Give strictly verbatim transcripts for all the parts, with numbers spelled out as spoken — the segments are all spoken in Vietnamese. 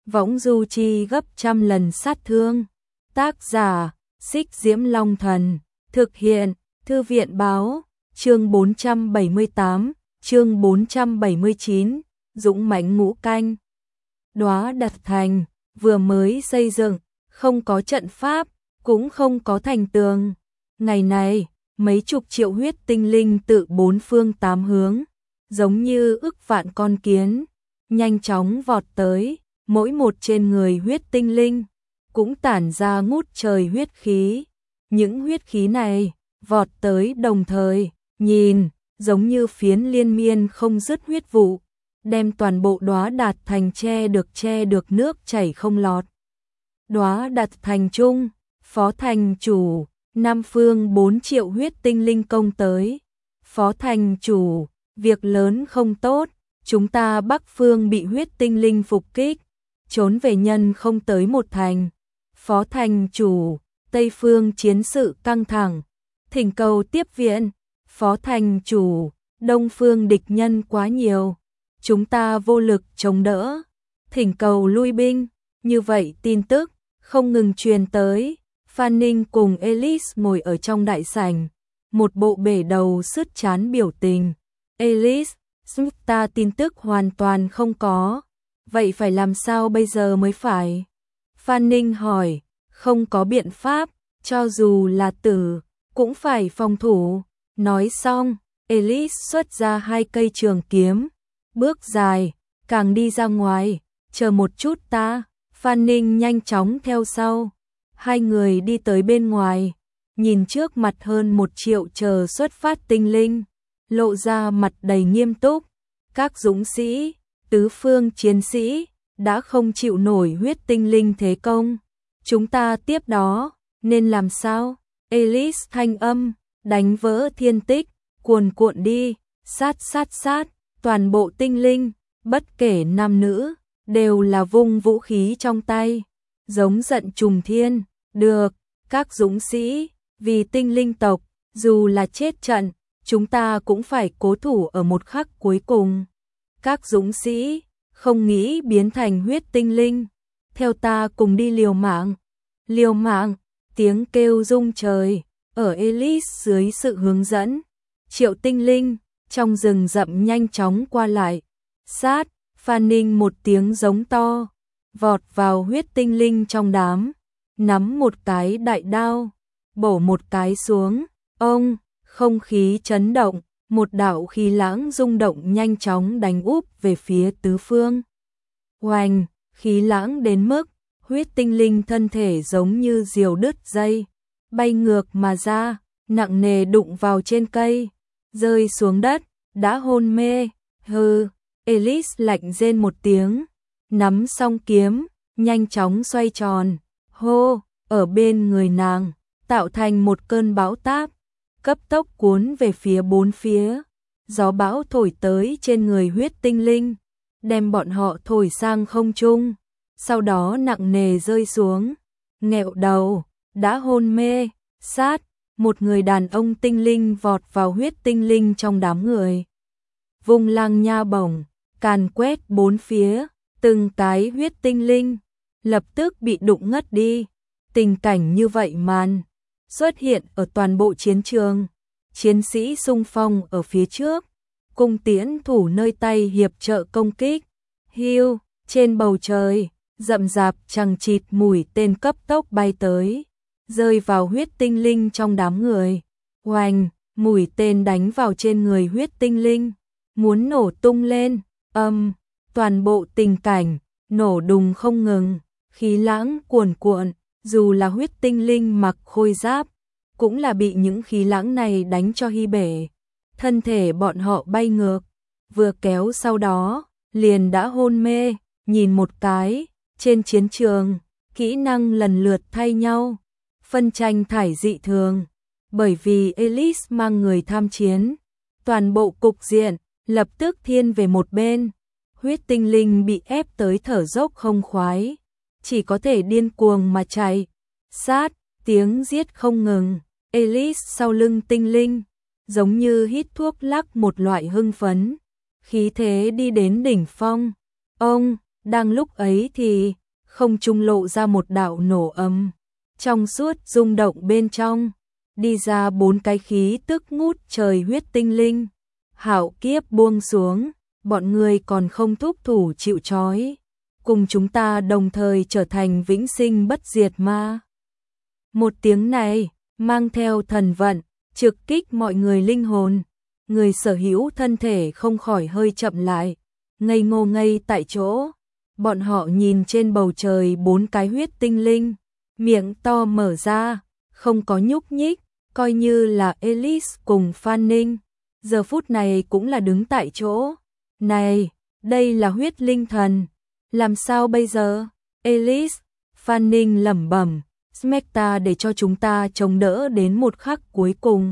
võng du chi gấp trăm lần sát thương. Tác giả, Xích Diễm Long Thần, thực hiện, Thư viện Báo, chương bốn trăm bảy mươi tám, chương bốn trăm bảy mươi chín, dũng mãnh ngũ canh. Đóa đặt thành, vừa mới xây dựng, không có trận pháp, cũng không có thành tường. Ngày này, mấy chục triệu huyết tinh linh tự bốn phương tám hướng, giống như ức vạn con kiến, nhanh chóng vọt tới, mỗi một trên người huyết tinh linh, cũng tản ra ngút trời huyết khí. Những huyết khí này, vọt tới đồng thời, nhìn, giống như phiến liên miên không dứt huyết vụ, đem toàn bộ đóa đạt thành che được che được nước chảy không lọt. Đóa đạt thành trung, phó thành chủ, Nam phương bốn triệu huyết tinh linh công tới. Phó thành chủ, việc lớn không tốt, chúng ta Bắc phương bị huyết tinh linh phục kích, trốn về nhân không tới một thành. Phó thành chủ, Tây phương chiến sự căng thẳng, thỉnh cầu tiếp viện. Phó thành chủ, Đông phương địch nhân quá nhiều, chúng ta vô lực chống đỡ, thỉnh cầu lui binh. Như vậy tin tức không ngừng truyền tới. Phan Ninh cùng Elise ngồi ở trong đại sảnh, một bộ bể đầu sứt chán biểu tình. Elise, ta tin tức hoàn toàn không có, vậy phải làm sao bây giờ mới phải? Phan Ninh hỏi. Không có biện pháp, cho dù là tử, cũng phải phòng thủ. Nói xong, Elise xuất ra hai cây trường kiếm, bước dài, càng đi ra ngoài, chờ một chút ta. Phan Ninh nhanh chóng theo sau. Hai người đi tới bên ngoài, nhìn trước mặt hơn một triệu chờ xuất phát tinh linh, lộ ra mặt đầy nghiêm túc. Các dũng sĩ, tứ phương chiến sĩ, đã không chịu nổi huyết tinh linh thế công. Chúng ta tiếp đó, nên làm sao? Elise thanh âm, đánh vỡ thiên tích, cuồn cuộn đi, sát sát sát, toàn bộ tinh linh, bất kể nam nữ, đều là vung vũ khí trong tay, giống giận trùng thiên. Được, các dũng sĩ, vì tinh linh tộc, dù là chết trận, chúng ta cũng phải cố thủ ở một khắc cuối cùng. Các dũng sĩ, không nghĩ biến thành huyết tinh linh, theo ta cùng đi liều mạng. Liều mạng, tiếng kêu rung trời, ở Elise dưới sự hướng dẫn, triệu tinh linh, trong rừng rậm nhanh chóng qua lại. Sát, Phan Ninh một tiếng giống to, vọt vào huyết tinh linh trong đám, nắm một cái đại đao, bổ một cái xuống. Ông, không khí chấn động, một đạo khí lãng rung động nhanh chóng đánh úp về phía tứ phương. Oanh, khí lãng đến mức huyết tinh linh thân thể giống như diều đứt dây, bay ngược mà ra, nặng nề đụng vào trên cây, rơi xuống đất, đã hôn mê. Hừ, Elise lạnh rên một tiếng, nắm song kiếm, nhanh chóng xoay tròn, hô, ở bên người nàng, tạo thành một cơn bão táp, cấp tốc cuốn về phía bốn phía. Gió bão thổi tới trên người huyết tinh linh, đem bọn họ thổi sang không trung, sau đó nặng nề rơi xuống, nghẹo đầu, đã hôn mê. Sát, một người đàn ông tinh linh vọt vào huyết tinh linh trong đám người, vung lang nha bổng, càn quét bốn phía, từng cái huyết tinh linh lập tức bị đụng ngất đi. Tình cảnh như vậy màn xuất hiện ở toàn bộ chiến trường, chiến sĩ xung phong ở phía trước, cung tiễn thủ nơi tay hiệp trợ công kích. Hiu, trên bầu trời, rậm rạp chằng chịt mũi tên cấp tốc bay tới, rơi vào huyết tinh linh trong đám người. Oanh, mũi tên đánh vào trên người huyết tinh linh, muốn nổ tung lên. Âm, toàn bộ tình cảnh nổ đùng không ngừng, khí lãng cuồn cuộn, dù là huyết tinh linh mặc khôi giáp, cũng là bị những khí lãng này đánh cho hy bể. Thân thể bọn họ bay ngược, vừa kéo sau đó, liền đã hôn mê. Nhìn một cái, trên chiến trường, kỹ năng lần lượt thay nhau, phân tranh thải dị thường. Bởi vì Elise mang người tham chiến, toàn bộ cục diện lập tức thiên về một bên. Huyết tinh linh bị ép tới thở dốc không khoái, chỉ có thể điên cuồng mà chạy. Sát, tiếng giết không ngừng. Elise sau lưng tinh linh, giống như hít thuốc lắc một loại hưng phấn, khí thế đi đến đỉnh phong. Ông, Đang lúc ấy thì không trung lộ ra một đạo nổ ầm, trong suốt rung động bên trong, đi ra bốn cái khí tức ngút trời huyết tinh linh. Hạo kiếp buông xuống, bọn người còn không thúc thủ chịu trói, cùng chúng ta đồng thời trở thành vĩnh sinh bất diệt ma. Một tiếng này mang theo thần vận, trực kích mọi người linh hồn, người sở hữu thân thể không khỏi hơi chậm lại, ngây ngô ngây tại chỗ. Bọn họ nhìn trên bầu trời bốn cái huyết tinh linh, miệng to mở ra, không có nhúc nhích, coi như là Elise cùng Phan Ninh, giờ phút này cũng là đứng tại chỗ. Này, đây là huyết linh thần, làm sao bây giờ? Elise, Phan Ninh lẩm bẩm, Smecta để cho chúng ta chống đỡ đến một khắc cuối cùng.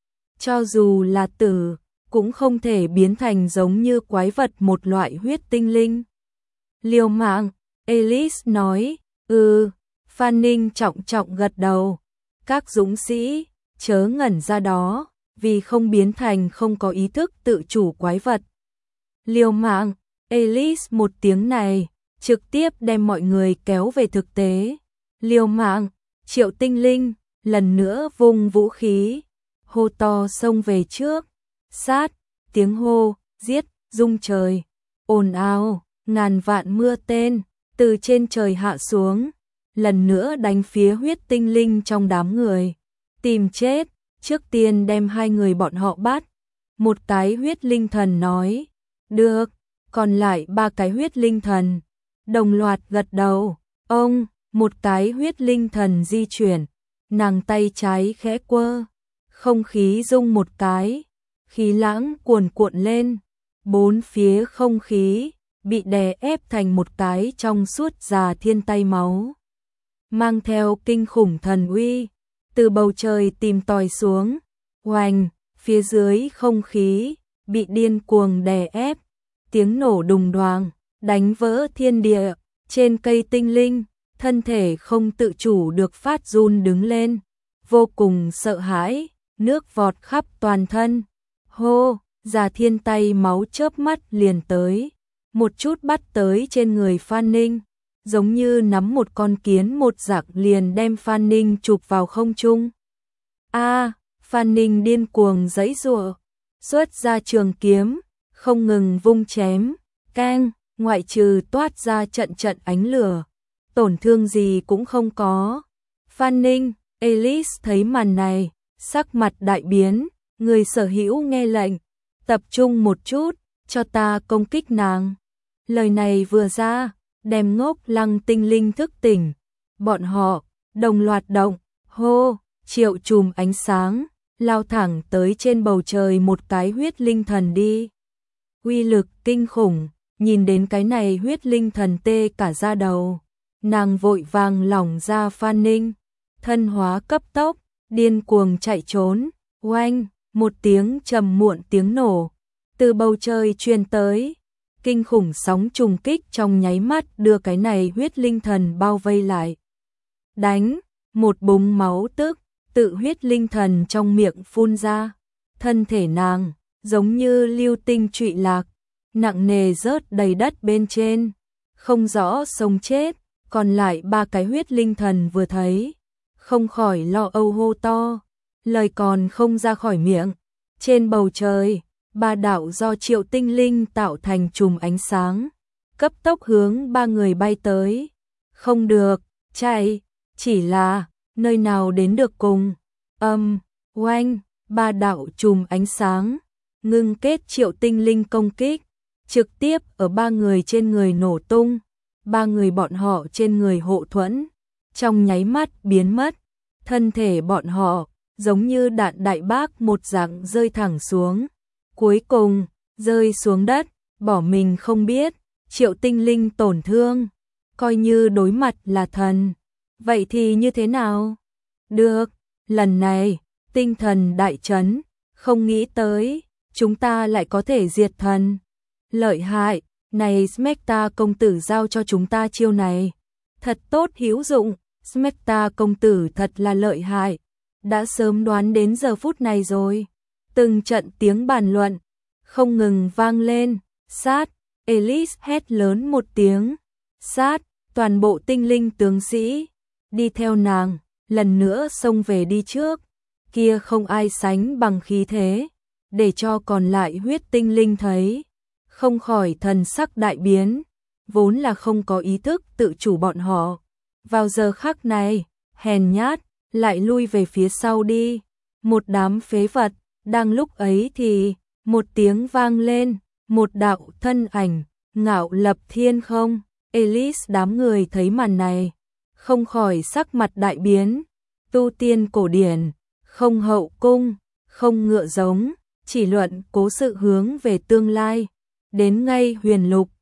Cho dù là tử, cũng không thể biến thành giống như quái vật một loại huyết tinh linh. Liều mạng, Elise nói, ừ, Phan Ninh trọng trọng gật đầu. Các dũng sĩ, chớ ngẩn ra đó, vì không biến thành không có ý thức tự chủ quái vật. Liều mạng, Elise một tiếng này, trực tiếp đem mọi người kéo về thực tế. Liều mạng, Triệu Tinh Linh, lần nữa vung vũ khí, hô to xông về trước. Sát, tiếng hô, giết, rung trời, ồn ào, ngàn vạn mưa tên, từ trên trời hạ xuống, lần nữa đánh phía huyết tinh linh trong đám người. Tìm chết, trước tiên đem hai người bọn họ bắt. Một cái huyết linh thần nói, được, còn lại ba cái huyết linh thần đồng loạt gật đầu. Ông, một cái huyết linh thần di chuyển, nàng tay trái khẽ quơ, không khí rung một cái, khí lãng cuồn cuộn lên, bốn phía không khí bị đè ép thành một cái trong suốt già thiên tay máu, mang theo kinh khủng thần uy, từ bầu trời tìm tòi xuống. Oanh, phía dưới không khí bị điên cuồng đè ép, tiếng nổ đùng đoàng đánh vỡ thiên địa. Trên cây tinh linh, thân thể không tự chủ được phát run đứng lên, vô cùng sợ hãi, nước vọt khắp toàn thân. Hô, già thiên tay máu chớp mắt liền tới, một chút bắt tới trên người Phan Ninh, giống như nắm một con kiến một giặc liền đem Phan Ninh chụp vào không trung. A, Phan Ninh điên cuồng giãy giụa, xuất ra trường kiếm, không ngừng vung chém, keng, ngoại trừ toát ra trận trận ánh lửa, tổn thương gì cũng không có. Phan Ninh, Elise thấy màn này, sắc mặt đại biến, người sở hữu nghe lệnh, tập trung một chút, cho ta công kích nàng. Lời này vừa ra, đem Ngốc Lăng tinh linh thức tỉnh, bọn họ đồng loạt động, hô, triệu chùm ánh sáng, lao thẳng tới trên bầu trời một cái huyết linh thần đi. Uy lực kinh khủng, nhìn đến cái này huyết linh thần tê cả da đầu, nàng vội vàng lỏng ra Phan Ninh, thân hóa cấp tốc, điên cuồng chạy trốn. Oanh, một tiếng trầm muộn tiếng nổ, từ bầu trời truyền tới, kinh khủng sóng trùng kích trong nháy mắt đưa cái này huyết linh thần bao vây lại. Đánh, một búng máu tức, tự huyết linh thần trong miệng phun ra, thân thể nàng, giống như lưu tinh trụy lạc, nặng nề rớt đầy đất bên trên, không rõ sống chết. Còn lại ba cái huyết linh thần vừa thấy, không khỏi lo âu hô to, lời còn không ra khỏi miệng. Trên bầu trời, ba đạo do Triệu Tinh Linh tạo thành chùm ánh sáng, cấp tốc hướng ba người bay tới. Không được, chạy, chỉ là, nơi nào đến được cùng. Âm, um, oanh, ba đạo chùm ánh sáng, ngưng kết Triệu Tinh Linh công kích, trực tiếp ở ba người trên người nổ tung. Ba người bọn họ trên người hộ thuẫn, trong nháy mắt biến mất, thân thể bọn họ giống như đạn đại bác một dạng rơi thẳng xuống, cuối cùng rơi xuống đất, bỏ mình không biết. Triệu Tinh Linh tổn thương, coi như đối mặt là thần, vậy thì như thế nào? Được, lần này tinh thần đại chấn, không nghĩ tới chúng ta lại có thể diệt thần, lợi hại. Này Smecta công tử giao cho chúng ta chiêu này, thật tốt hữu dụng. Smecta công tử thật là lợi hại, đã sớm đoán đến giờ phút này rồi. Từng trận tiếng bàn luận không ngừng vang lên. Sát, Elise hét lớn một tiếng, sát, toàn bộ tinh linh tướng sĩ, đi theo nàng, lần nữa xông về đi trước, kia không ai sánh bằng khí thế, để cho còn lại huyết tinh linh thấy, không khỏi thần sắc đại biến, vốn là không có ý thức tự chủ bọn họ. Vào giờ khắc này, hèn nhát, lại lui về phía sau đi, một đám phế vật, đang lúc ấy thì, một tiếng vang lên, một đạo thân ảnh, ngạo lập thiên không, Elise đám người thấy màn này, không khỏi sắc mặt đại biến, tu tiên cổ điển, không hậu cung, không ngựa giống, chỉ luận cố sự hướng về tương lai, đến ngay huyền lục,